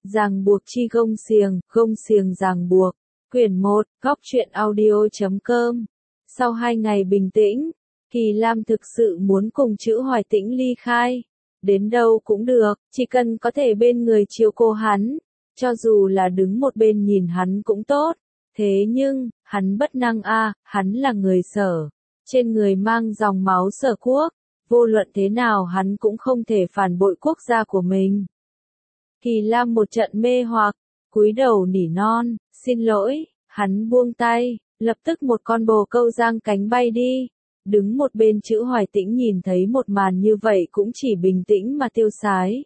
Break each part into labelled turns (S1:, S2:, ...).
S1: Ràng buộc chi gông xiềng ràng buộc. Quyển 1, Góc truyện audio.com. Sau 2 ngày bình tĩnh, Kỳ Lam thực sự muốn cùng Chữ Hoài Tĩnh ly khai. Đến đâu cũng được, chỉ cần có thể bên người chiếu cố hắn, cho dù là đứng một bên nhìn hắn cũng tốt. Thế nhưng, hắn bất năng hắn là người Sở, trên người mang dòng máu Sở quốc, vô luận thế nào hắn cũng không thể phản bội quốc gia của mình. Kỳ Lam một trận mê hoặc, cúi đầu nỉ non, xin lỗi, hắn buông tay, lập tức một con bồ câu giang cánh bay đi. Đứng một bên Chữ Hoài Tĩnh nhìn thấy một màn như vậy cũng chỉ bình tĩnh mà tiêu sái.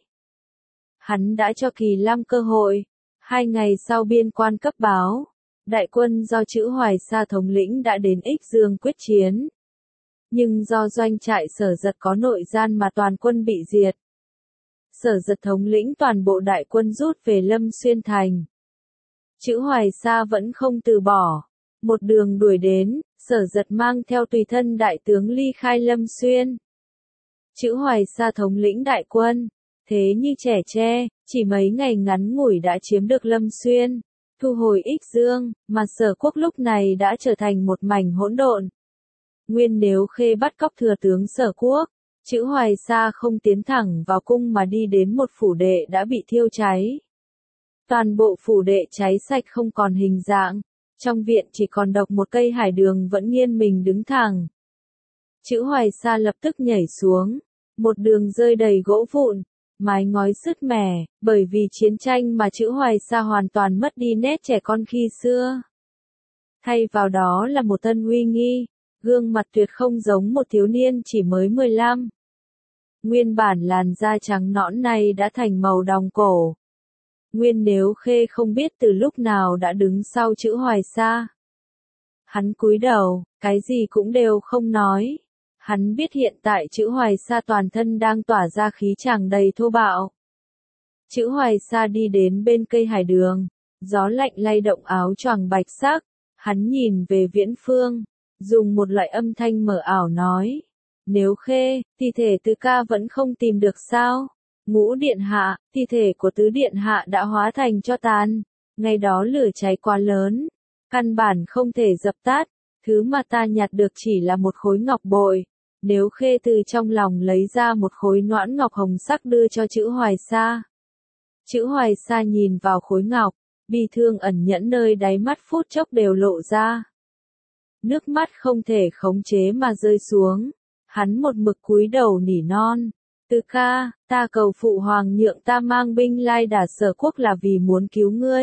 S1: Hắn đã cho Kỳ Lam cơ hội. 2 ngày sau biên quan cấp báo, đại quân do Chữ Hoài Sa thống lĩnh đã đến Ích Dương quyết chiến. Nhưng do doanh trại Sở Dật có nội gian mà toàn quân bị diệt. Sở Dật thống lĩnh toàn bộ đại quân rút về Lâm Xuyên thành. Chữ Hoài Sa vẫn không từ bỏ, một đường đuổi đến, Sở Dật mang theo tùy thân đại tướng ly khai Lâm Xuyên. Chữ Hoài Sa thống lĩnh đại quân, thế như trẻ tre, chỉ mấy ngày ngắn ngủi đã chiếm được Lâm Xuyên, thu hồi Ích Dương, mà Sở quốc lúc này đã trở thành một mảnh hỗn độn. Nguyên Nếu Khê bắt cóc thừa tướng Sở quốc, Chữ Hoài Sa không tiến thẳng vào cung mà đi đến một phủ đệ đã bị thiêu cháy. Toàn bộ phủ đệ cháy sạch không còn hình dạng, trong viện chỉ còn độc một cây hải đường vẫn nghiêng mình đứng thẳng. Chữ Hoài Sa lập tức nhảy xuống, một đường rơi đầy gỗ vụn, mái ngói sứt mẻ, bởi vì chiến tranh mà Chữ Hoài Sa hoàn toàn mất đi nét trẻ con khi xưa. Thay vào đó là một thân uy nghi, gương mặt tuyệt không giống một thiếu niên chỉ mới 15. Nguyên bản làn da trắng nõn này đã thành màu đồng cổ. Nguyên Nếu Khê không biết từ lúc nào đã đứng sau Chữ Hoài Sa. Hắn cúi đầu, cái gì cũng đều không nói. Hắn biết hiện tại Chữ Hoài Sa toàn thân đang tỏa ra khí chàng đầy thô bạo. Chữ Hoài Sa đi đến bên cây hải đường, gió lạnh lay động áo choàng bạch sắc, hắn nhìn về Viễn Phương, dùng một loại âm thanh mờ ảo nói: Nếu Khê, thi thể Tứ ca vẫn không tìm được sao? Ngũ điện hạ, thi thể của Tứ điện hạ đã hóa thành tro tàn. Ngày đó lửa cháy quá lớn, căn bản không thể dập tắt. Thứ mà ta nhặt được chỉ là một khối ngọc bội. Nếu Khê từ trong lòng lấy ra một khối noãn ngọc hồng sắc đưa cho Chữ Hoài Sa. Chữ Hoài Sa nhìn vào khối ngọc, bi thương ẩn nhẫn nơi đáy mắt phút chốc đều lộ ra. Nước mắt không thể khống chế mà rơi xuống. Hắn một mực cúi đầu nỉ non: Tứ ca, ta cầu phụ hoàng nhượng ta mang binh lai đả Sở quốc là vì muốn cứu ngươi.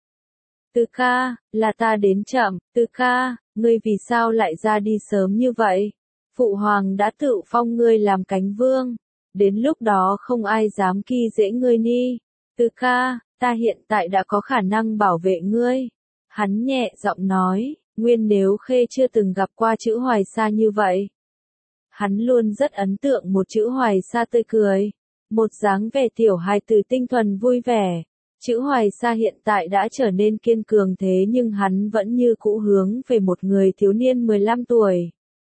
S1: Tứ ca, là ta đến chậm. Tứ ca, ngươi vì sao lại ra đi sớm như vậy? Phụ hoàng đã tự phong ngươi làm cánh vương, đến lúc đó không ai dám khi dễ ngươi ni. Tứ ca, ta hiện tại đã có khả năng bảo vệ ngươi. Hắn nhẹ giọng nói. Nguyên Nếu Khê chưa từng gặp qua Chữ Hoài Sa như vậy. Hắn luôn rất ấn tượng một Chữ Hoài Sa tươi cười, một dáng vẻ tiểu hài tử tinh thuần vui vẻ. Chữ Hoài Sa hiện tại đã trở nên kiên cường thế nhưng hắn vẫn như cũ hướng về một người thiếu niên 15 tuổi.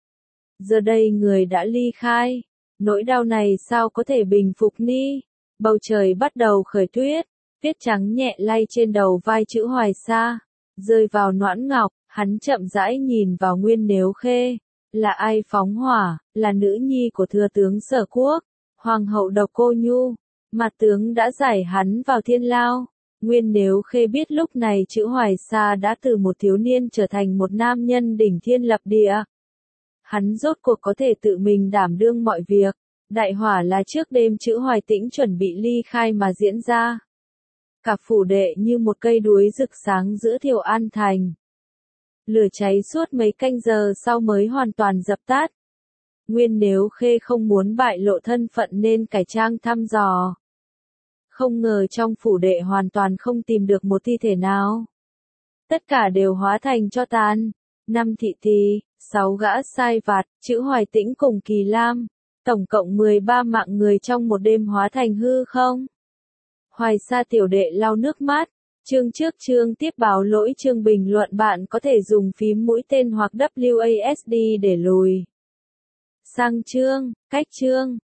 S1: Giờ đây người đã ly khai, nỗi đau này sao có thể bình phục ni? Bầu trời bắt đầu khởi tuyết, tuyết trắng nhẹ lay trên đầu vai Chữ Hoài Sa, rơi vào noãn ngọc. Hắn chậm rãi nhìn vào Nguyên Nếu Khê. Là ai phóng hỏa? Là nữ nhi của thừa tướng Sở quốc, hoàng hậu Độc Cô Nhu. Mà tướng đã giải hắn vào thiên lao. Nguyên Nếu Khê biết lúc này Chữ Hoài Sa đã từ một thiếu niên trở thành một nam nhân đỉnh thiên lập địa. Hắn rốt cuộc có thể tự mình đảm đương mọi việc. Đại hỏa là trước đêm Chữ Hoài Tĩnh chuẩn bị ly khai mà diễn ra. Cả phủ đệ như một cây đuối rực sáng giữa Thiều An thành. Lửa cháy suốt mấy canh giờ sau mới hoàn toàn dập tắt. Nguyên Nếu Khê không muốn bại lộ thân phận nên cải trang thăm dò. Không ngờ trong phủ đệ hoàn toàn không tìm được một thi thể nào. Tất cả đều hóa thành tro tàn. 5 thị tỳ, 6 gã sai vặt, Chữ Hoài Tĩnh cùng Kỳ Lam. Tổng cộng 13 mạng người trong một đêm hóa thành hư không. Hoài Sa tiểu đệ lau nước mắt. Chương trước chương tiếp báo lỗi chương bình luận bạn có thể dùng phím mũi tên hoặc WASD để lùi sang chương, cách chương.